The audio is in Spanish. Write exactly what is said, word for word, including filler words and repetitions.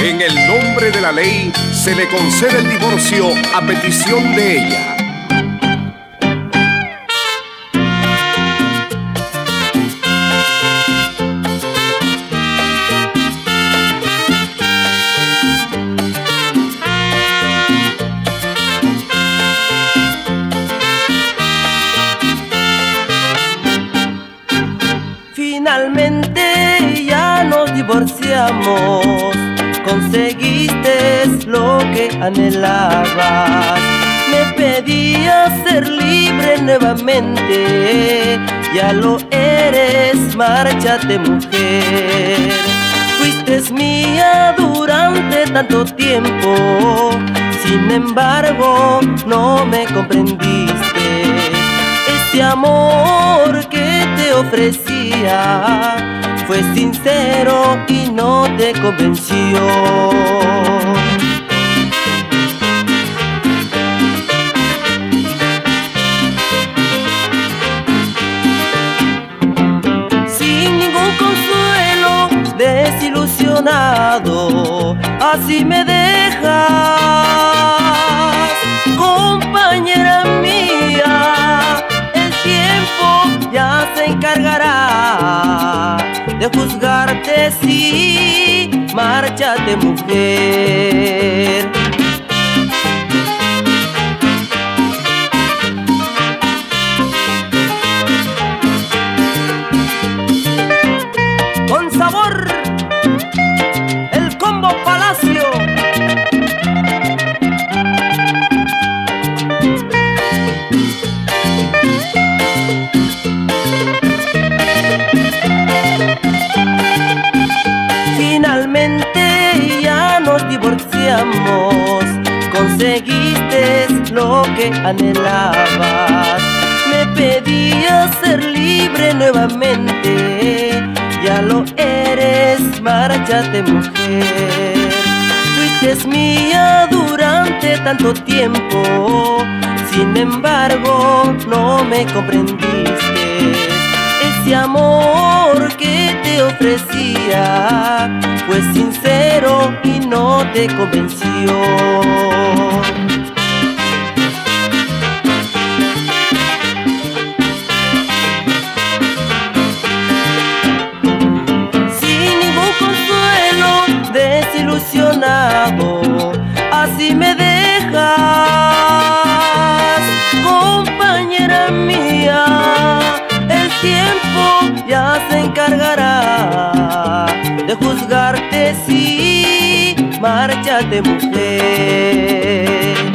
En el nombre de la ley se le concede el divorcio a petición de ella. Finalmente ya nos divorciamos, conseguiste lo que anhelabas. Me pedías ser libre nuevamente, ya lo eres, márchate mujer. Fuiste mía durante tanto tiempo, sin embargo no me comprendiste. Ese amor que te ofrecía fue sincero y no te convenció. Sin ningún consuelo, desilusionado, así me dejas, compañera mía. El tiempo ya se encargará de juzgarte, sí, márchate mujer. Con sabor, el Combo Palacio. Finalmente ya nos divorciamos, conseguiste lo que anhelabas. Me pedías ser libre nuevamente, ya lo eres, márchate mujer. Fuiste mía durante tanto tiempo, sin embargo no me comprendiste. Ese amor que te ofrecía fue sincero y no te convenció. Sin ningún consuelo, desilusionado, así me dejas, compañera mía. El tiempo ya se encargará de juzgarte, sí, márchate mujer.